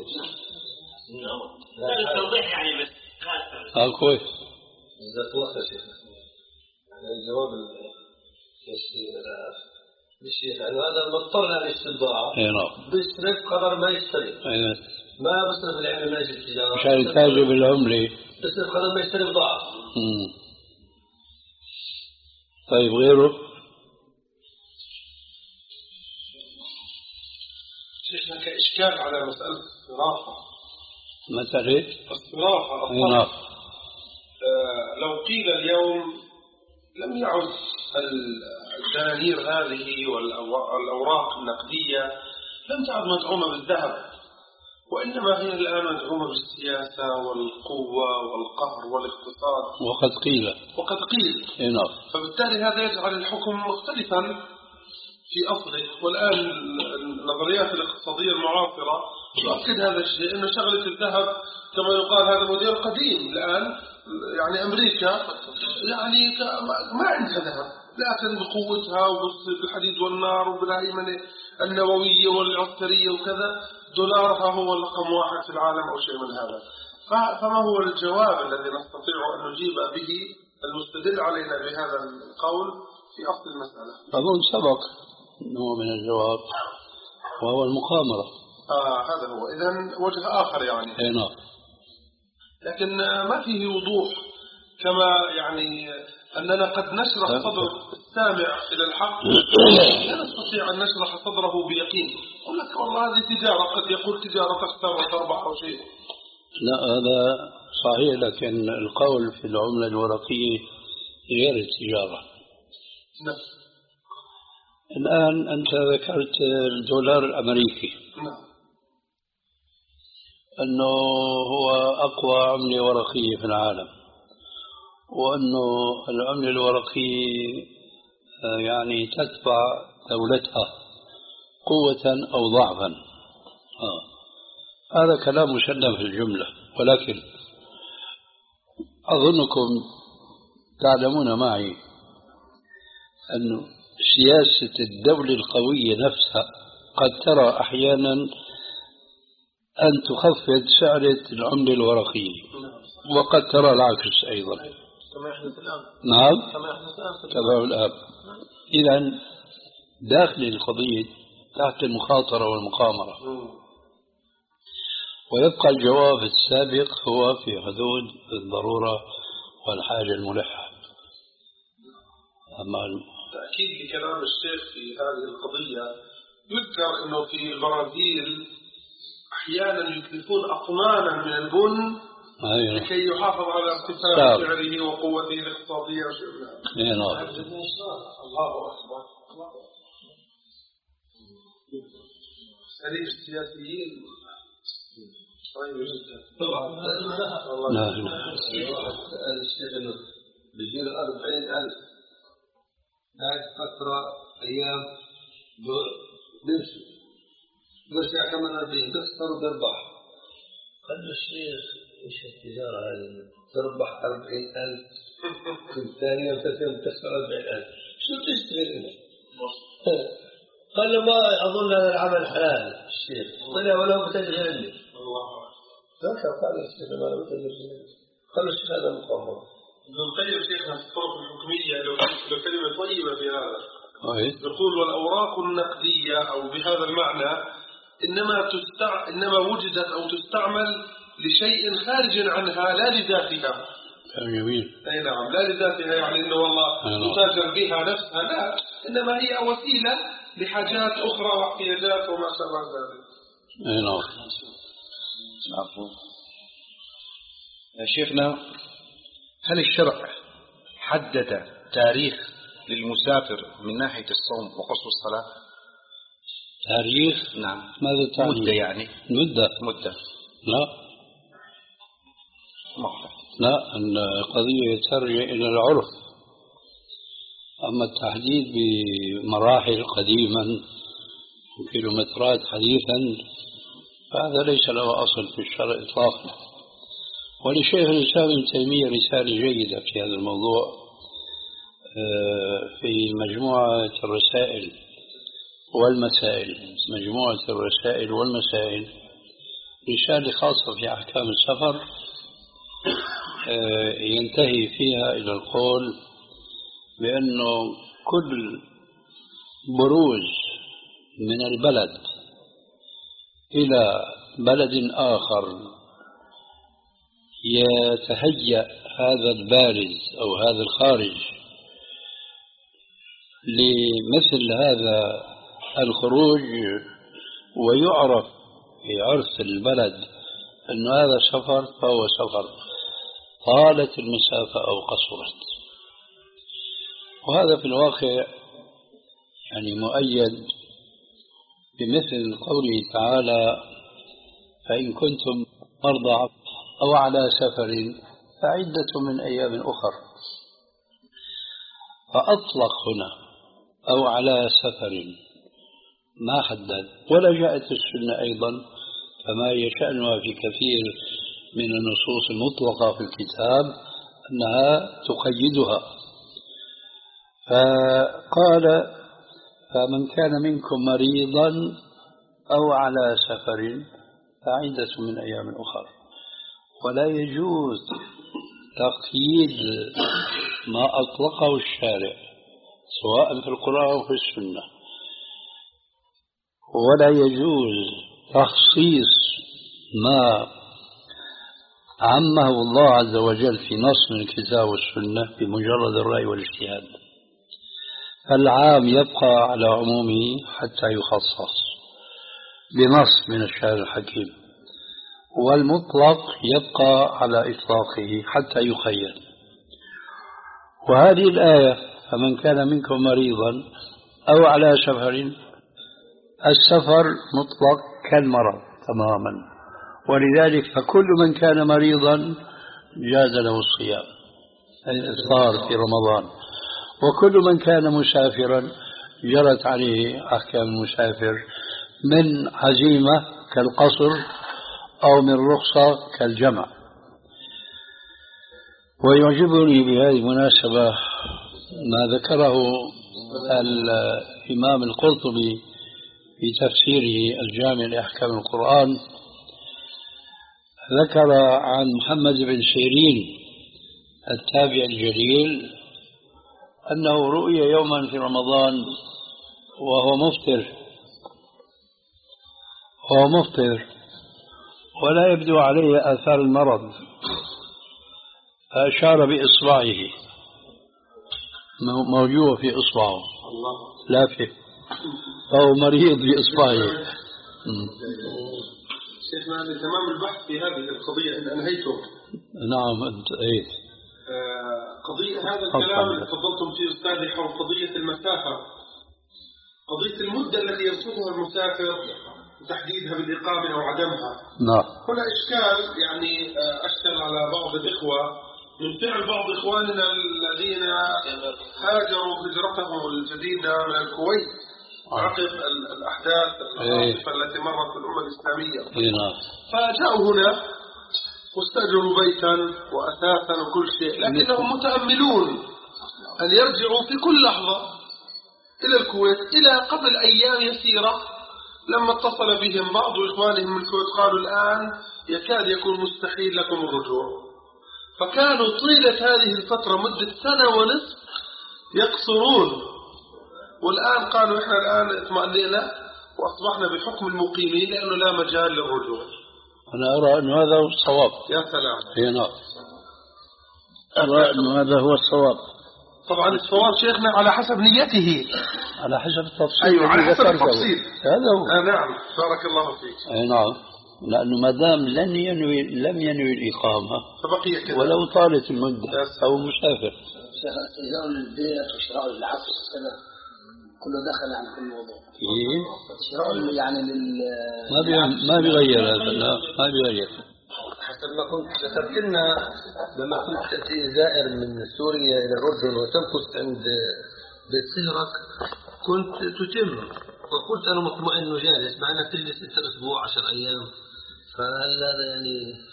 هذا التوضيح يعني بس. آه كويس. جزاك الله خير شيخ. الجواب الشيخ يعني هذا مضطر للاستبضاع. اي نعم. بيصرف قدر ما يشتري. اي نعم. ما بصرف العمل ما يجي التجارة. مشان يتاجر بالعملة. بيصرف قدر ما يشتري بضاعة. امم. طيب غيره؟ شيخنا كإشكال على مسألة الصراحة. مسألة؟ الصراحة. اي نعم. آه لو قيل اليوم لم يعد الدنانير هذه والأوراق النقدية لم تعد مدعومة بالذهب، وإنما هي الآن مدعومة بالسياسة والقوة والقهر والاقتصاد. وقد قيل. وقد قيل. اي نعم. فبالتالي هذا يجعل الحكم مختلفا في أصله. والآن النظريات الاقتصادية المعاصرة تؤكد هذا الشيء، أن شغلة الذهب كما يقال هذا موديل قديم. الآن يعني أمريكا يعني ما عندها ذهب، لكن بقوتها وبالحديد والنار وبالهيمنة النووية والعسكرية وكذا دولارها هو رقم واحد في العالم أو شيء من هذا. فما هو الجواب الذي نستطيع أن نجيب به المستدل علينا بهذا القول في أصل المسألة؟ أظن سبق نوع من الجواب وهو المقامرة. آه هذا هو. إذن وجه آخر يعني. اي نعم. لكن ما فيه وضوح، كما يعني أننا قد نشرح صدر السامع إلى الحق لا نستطيع أن نشرح صدره بيقين. أقول لك والله هذه تجارة، قد يقول تجارة تخسر وتربح أو شيء. لا هذا صحيح، لكن القول في العملة الورقية غير التجارة. نعم. الآن أنت ذكرت الدولار الأمريكي. نعم. أنه هو أقوى عملة ورقية في العالم، وأنه العملة الورقية يعني تتبع دولتها قوة أو ضعفا. آه. هذا كلام مسلم في الجملة، ولكن أظنكم تعلمون معي أن سياسة الدولة القوية نفسها قد ترى أحيانا أن تخفض سعر العملة الورقية، وقد ترى العكس أيضا. كما يحدث الآن. نعم. كما يحدث الآن. كما الآن. إذن داخل القضية تحت المخاطرة والمقامرة. ويبقى الجواب السابق هو في حدود الضرورة والحاجة الملحة. أما تأكيد لكلام الشيخ في هذه القضية، يذكر أنه في البرازيل أحيانا يتلفون أطنانا من البن أيوة. لكي يحافظ على ارتفاع سعره وقوته الاقتصادية وشيء. أيوة. الله أكبر. الله أكبر. سرير السياسيين طيب جدا. طبعا. لا لا. الشيخ إنه بيجيله أربعين ألف. هاي فترة أيام بيمشي. برجع كمان أربعين تخسر وتربح. قال له الشيخ إيش التجارة هذه؟ تربح أربعين ألف في الثانية وتسلم تخسر أربعين ألف. شو تشتغل هنا؟ قال له ما أظن هذا العمل حلال الشيخ. طلع ولا بتجري عندي. الله. ذكر قال الشيخ ما له بتجري. قال الشيخ هذا مقامر. ابن القيم شيخنا في الطرق الحكمية لو لو كلمة طيبة في هذا. أيه. يقول والأوراق النقدية أو بهذا المعنى إنما تستع إنما وجدت أو تستعمل لشيء خارج عنها لا لذاتها. جميل. أي نعم، لا لذاتها يعني إنه والله تتاجر بها نفسها، لا، إنما هي وسيلة لحاجات أخرى واحتياجات وما شابه ذلك. أي نعم. عفوا. يا شيخنا، هل الشرع حدد تاريخ للمسافر من ناحية الصوم وقصر الصلاة؟ تاريخ؟ نعم. ماذا تعني؟ مدة يعني. مدة. مدة. لا. مخلص. لا، القضية ترجع إلى العرف. أما التحديد بمراحل قديما وكيلومترات حديثا فهذا ليس له أصل في الشرع إطلاقا، ولشيخ الإسلام ابن تيمية رسالة جيدة في هذا الموضوع في مجموعة الرسائل والمسائل، مجموعة الرسائل والمسائل، رسالة خاصة في أحكام السفر ينتهي فيها إلى القول بأنه كل بروز من البلد إلى بلد آخر يتهيأ هذا البارز أو هذا الخارج لمثل هذا الخروج ويعرف في عرف البلد أن هذا سفر فهو سفر، طالت المسافة أو قصرت. وهذا في الواقع يعني مؤيد بمثل قوله تعالى: فإن كنتم مرضى أو على سفر فعدة من أيام أخر. فأطلق هنا أو على سفر ما حدد، ولا جاءت السنة أيضا كما يشأنها في كثير من النصوص المطلقة في الكتاب أنها تقيدها. فقال: فمن كان منكم مريضا أو على سفر فعدة من أيام أخر. ولا يجوز تقييد ما أطلقه الشارع سواء في القرآن أو في السنة، ولا يجوز تخصيص ما عمه الله عز وجل في نص من الكتاب والسنة بمجرد الرأي والاجتهاد. فالعام يبقى على عمومه حتى يخصص بنص من الشارع الحكيم، والمطلق يبقى على إطلاقه حتى يخير. وهذه الآية: فمن كان منكم مريضا أو على سفر، السفر مطلق كالمرض تماما، ولذلك فكل من كان مريضا جاز له الصيام الإفطار في رمضان، وكل من كان مسافرا جرت عليه أحكام المسافر من عزيمة كالقصر أو من رخصة كالجمع. ويعجبني بهذه المناسبة ما ذكره الإمام القرطبي في تفسيره الجامع لأحكام القرآن. ذكر عن محمد بن سيرين التابع الجليل أنه رؤي يوما في رمضان وهو مفطر وهو مفطر ولا يبدو عليه آثار المرض، فأشار بإصبعه، موجود في إصبعه لافه، فهو مريض بإصبعه. شيخنا لتمام البحث في هذه القضية إن أنهيتم. نعم انتهيت. قضية هذا الكلام اللي تفضلتم فيه أستاذي حول قضية المسافة، قضية المدة التي يرفضها المسافر وتحديدها بالإقامة أو عدمها. نعم. هنا إشكال يعني أشكل على بعض الإخوة من فعل بعض إخواننا الذين هاجروا هجرتهم الجديدة من الكويت عقب الأحداث العاصفة التي مرت في الأمة الإسلامية. فجاءوا هنا واستأجروا بيتا وأثاثا وكل شيء، لكنهم متأملون أن يرجعوا في كل لحظة إلى الكويت. إلى قبل أيام يسيرة لما اتصل بهم بعض إخوانهم من الكويت قالوا الآن يكاد يكون مستحيل لكم الرجوع. فكانوا طيلة هذه الفترة مدة سنة ونصف يقصرون، والآن قالوا إحنا الآن اطمأنينا وأصبحنا بحكم المقيمين لأنه لا مجال للرجوع. أنا أرى أن هذا هو الصواب. يا سلام. هنا أرى أن هذا هو الصواب. طبعا الصواب شيخنا على حسب نيته، على حسب التفصيل. أيوة على حسب التفصيل. هذا هو. آه نعم بارك الله فيك. أي نعم، لأنه ما دام لن ينوي لم ينوي الإقامة فبقي كذا ولو طالت المدة أو مسافر. شراء البيت وشراء العفش كذا كله دخل عن كل موضوع. إيه؟ شراء يعني لل ما بي ما بيغير هذا، لا ما بيغير. حسب ما كنت ذكرت لنا لما كنت تأتي زائر من سوريا إلى الأردن وتمكث عند بيت سهرك كنت تتم، وقلت أنا مطمئن وجالس مع أنك تجلس ستة أسبوع عشر أيام، فهل هذا يعني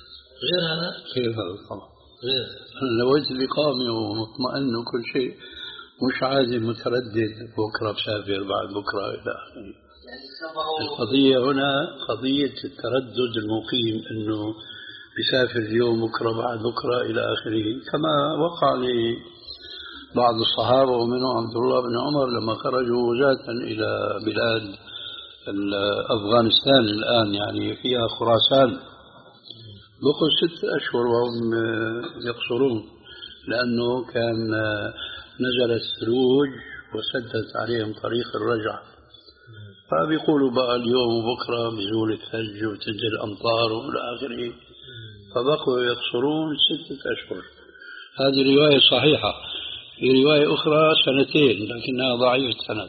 غير هذا؟ غير هذا طبعا. غير أنا نويت الإقامة ومطمئن وكل شيء، مش عازم متردد بكرة بسافر بعد بكرة إلى آخره. القضية هنا قضية التردد المقيم، أنه بيسافر اليوم بكرة بعد بكرة إلى آخره، كما وقع لبعض الصحابة ومنهم عبد الله بن عمر لما خرجوا ذاتا إلى بلاد أفغانستان الآن، يعني فيها خراسان، بقوا ست أشهر وهم يقصرون، لأنه كان نزل الثلوج وسدت عليهم طريق الرجعة. فبيقولوا بقى اليوم وبكرة بزول الثلج وتنزل أمطار وإلى آخره، فبقوا يقصرون ستة أشهر. هذه رواية صحيحة. في رواية أخرى سنتين لكنها ضعيفة السند.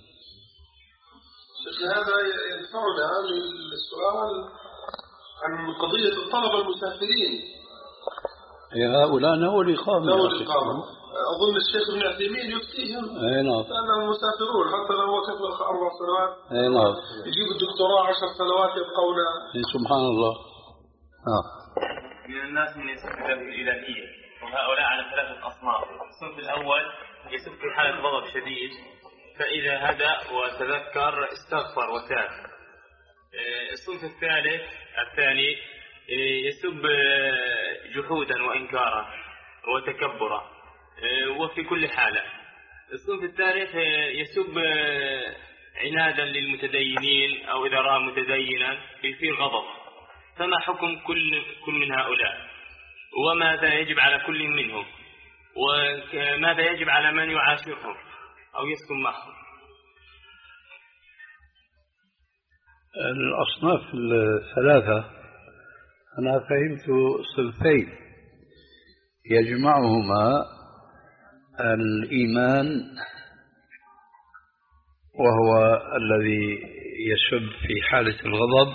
هذا يدفعنا للسؤال عن قضية الطلبة المسافرين. هؤلاء نووا الإقامة. نووا الإقامة. أظن الشيخ ابن عثيمين يفتيهم أي نعم. لأنهم مسافرون حتى لو هو كفر أربع سنوات. أي نعم. يجيب الدكتوراه عشر سنوات يبقون. سبحان الله. آه. من الناس من يسب الإلهية، وهؤلاء على ثلاثة أصناف. الصنف الأول يسب في حالة غضب شديد، فإذا هدأ وتذكر استغفر وتاب. الصنف الثالث الثاني يسب جحودا وإنكارا وتكبرا وفي كل حالة. الصنف الثالث يسب عنادا للمتدينين أو إذا رأى متدينا في غضب. فما حكم كل كل من هؤلاء، وماذا يجب على كل منهم، وماذا يجب على من يعاشرهم أو يسكن معهم؟ الأصناف الثلاثة أنا فهمت صنفين يجمعهما الإيمان، وهو الذي يسب في حالة الغضب،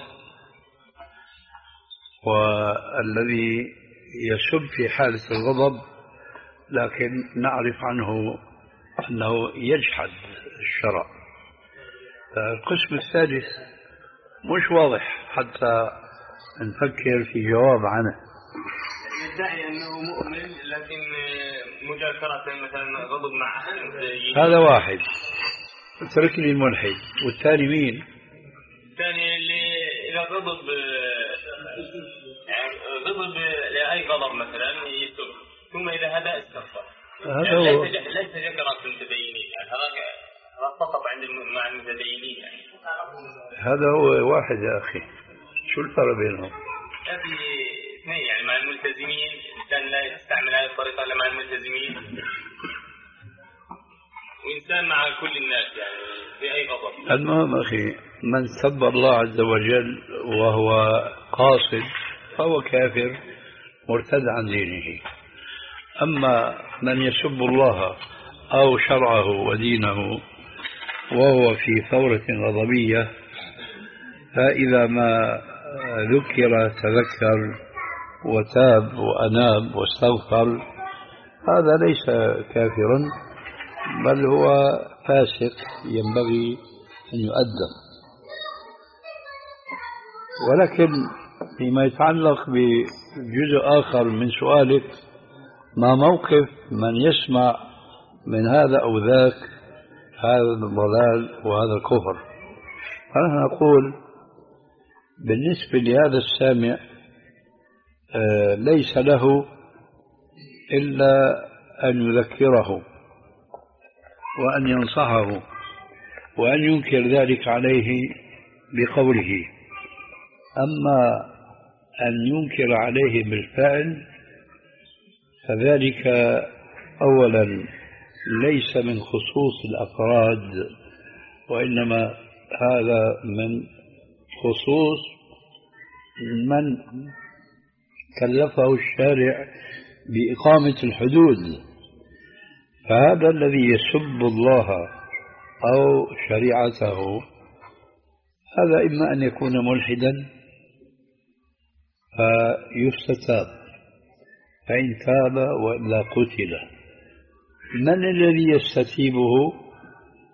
والذي يسب في حالة الغضب لكن نعرف عنه أنه يجحد الشرع. القسم الثالث مش واضح حتى نفكر في جواب عنه. يدعي أنه مؤمن لكن مذاكرة مثلا غضب مع أهل. هذا واحد، اترك لي الملحد. والثاني مين؟ الثاني اللي إذا غضب غضب لأي غضب مثلا يسب، ثم إذا هذا استغفر. هذا هو. ليس ليس ذكرت المتدينين، يعني هذا فقط عند مع المتدينين يعني. هذا هو واحد يا أخي، شو الفرق بينهم؟ هذه اثنين، يعني مع الملتزمين الإنسان لا يستعمل هذه الطريقة إلا مع الملتزمين، وإنسان مع كل الناس يعني في أي غضب. المهم أخي، من سب الله عز وجل وهو قاصد فهو كافر مرتد عن دينه. أما من يسب الله أو شرعه ودينه وهو في ثورة غضبية، فإذا ما ذكر تذكر وتاب وأناب واستغفر، هذا ليس كافرا بل هو فاسق ينبغي أن يؤدب. ولكن فيما يتعلق بجزء آخر من سؤالك، ما موقف من يسمع من هذا أو ذاك هذا الضلال وهذا الكفر؟ فنحن نقول بالنسبة لهذا السامع ليس له إلا أن يذكره وأن ينصحه وأن ينكر ذلك عليه بقوله. أما أن ينكر عليه بالفعل فذلك أولا ليس من خصوص الأفراد، وإنما هذا من خصوص من كلفه الشارع بإقامة الحدود. فهذا الذي يسب الله أو شريعته هذا إما أن يكون ملحدا فيستتاب، فإن تاب وإلا قتل. من الذي يستتيبه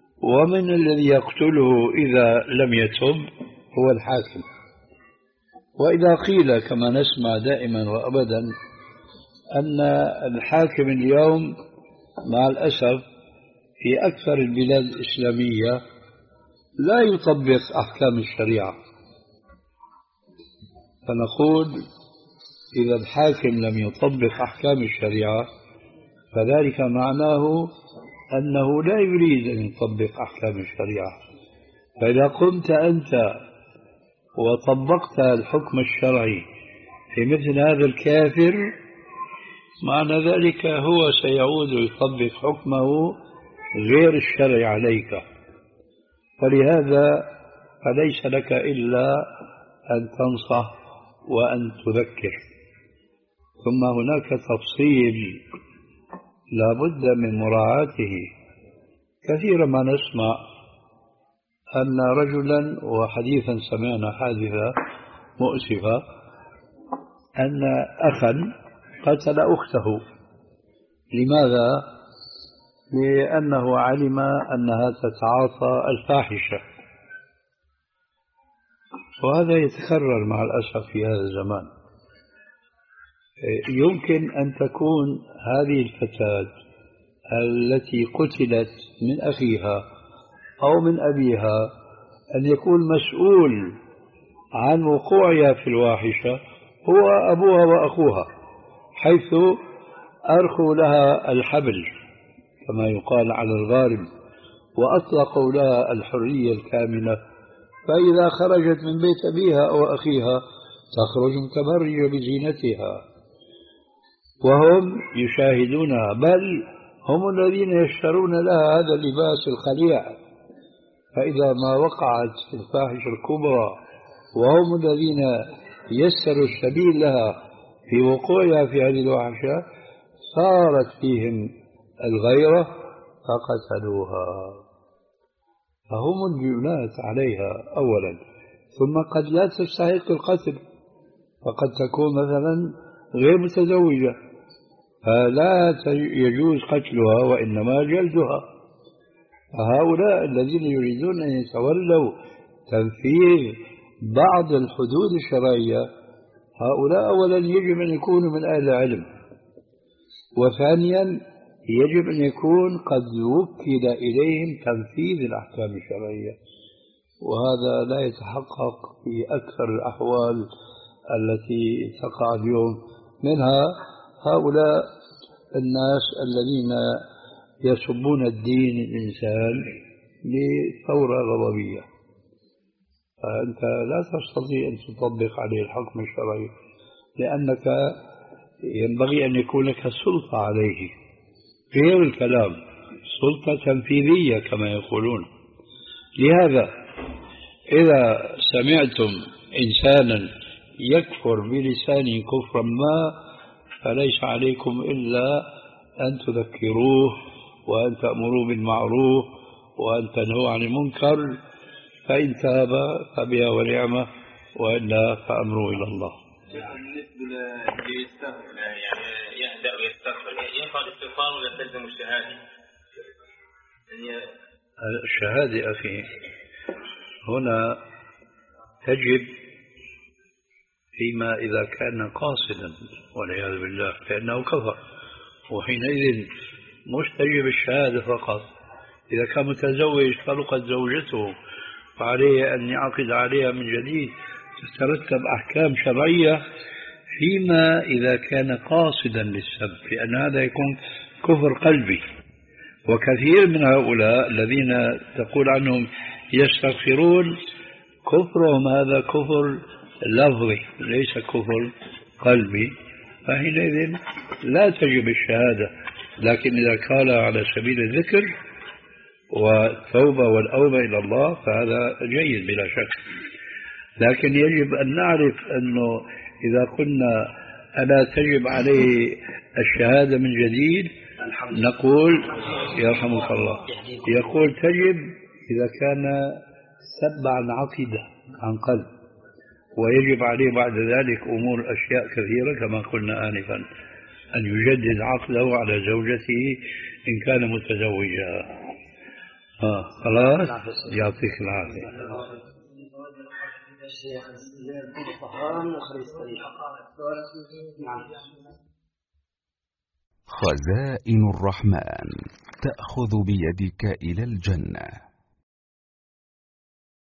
ومن الذي يقتله إذا لم يتب؟ هو الحاكم. وإذا قيل كما نسمع دائما وأبدا أن الحاكم اليوم مع الأسف في أكثر البلاد الإسلامية لا يطبق أحكام الشريعة، فنقول إذا الحاكم لم يطبق أحكام الشريعة فذلك معناه أنه لا يريد أن يطبق أحكام الشريعة. فإذا قمت أنت وطبقت الحكم الشرعي في مثل هذا الكافر معنى ذلك هو سيعود ويطبق حكمه غير الشرعي عليك، فلهذا فليس لك إلا أن تنصح وأن تذكر. ثم هناك تفصيل لا بد من مراعاته. كثيرا ما نسمع أن رجلا، وحديثا سمعنا حادثة مؤسفة، أن أخا قتل أخته. لماذا؟ لأنه علم أنها تتعاطى الفاحشة، وهذا يتكرر مع الأسف في هذا الزمان. يمكن أن تكون هذه الفتاة التي قتلت من أخيها أو من أبيها أن يكون مسؤول عن وقوعها في الواحشة هو أبوها وأخوها، حيث أرخوا لها الحبل كما يقال على الغارب وأطلقوا لها الحرية الكاملة، فإذا خرجت من بيت أبيها أو أخيها تخرج متبرجة بزينتها وهم يشاهدونها، بل هم الذين يشترون لها هذا اللباس الخليع. فإذا ما وقعت في الفاحشة الكبرى وهم الذين يسروا السبيل لها في وقوعها في هذه الوحشة صارت فيهم الغيرة فقتلوها، فهم الجنات عليها أولا، ثم قد لا تستحق القتل، فقد تكون مثلا غير متزوجة فلا يجوز قتلها وإنما جلدها. فهؤلاء الذين يريدون أن يتولوا تنفيذ بعض الحدود الشرعية هؤلاء أولا يجب أن يكونوا من أهل العلم، وثانيا يجب أن يكون قد وكل إليهم تنفيذ الأحكام الشرعية، وهذا لا يتحقق في أكثر الأحوال التي تقع اليوم. منها هؤلاء الناس الذين يسبون الدين الإنسان لثورة غضبية، فأنت لا تستطيع أن تطبق عليه الحكم الشرعي لأنك ينبغي أن يكون لك سلطة عليه غير الكلام، سلطة تنفيذية كما يقولون. لهذا إذا سمعتم إنسانا يكفر بلسانه كفرا ما فليس عليكم إلا أن تذكروه وأن تأمروا بالمعروف وأن تنهوا عن المنكر، فإن تاب فبها ونعمة وإلا فأمروا إلى الله. بالنسبة ليستغفر يعني يهدأ ويستغفر ينفع الاستغفار ولا تلزم الشهادة؟ الشهادة أخي هنا تجب فيما إذا كان قاصدا والعياذ بالله فإنه كفر، وحينئذ مش تجب الشهادة فقط. إذا كان متزوج طلقت زوجته فعليه أن يعقد عليها من جديد، تترتب أحكام شرعية فيما إذا كان قاصدا للسب، لأن هذا يكون كفر قلبي. وكثير من هؤلاء الذين تقول عنهم يستغفرون كفرهم هذا كفر لفظي ليس كفر قلبي، فحينئذ لا تجب الشهادة. لكن إذا كان على سبيل الذكر والتوبة والأوبة إلى الله فهذا جيد بلا شك. لكن يجب أن نعرف أنه إذا قلنا ألا تجب عليه الشهادة من جديد نقول يرحمك الله، يقول تجب إذا كان سب عن عقيدة عن قلب، ويجب عليه بعد ذلك أمور أشياء كثيرة كما قلنا آنفا، أن يجدد عقده على زوجته إن كان متزوجا. آه خلاص يعطيك العافية. الشيخ الطهارة من الخميس نعم. خزائن الرحمن تأخذ بيدك إلى الجنة.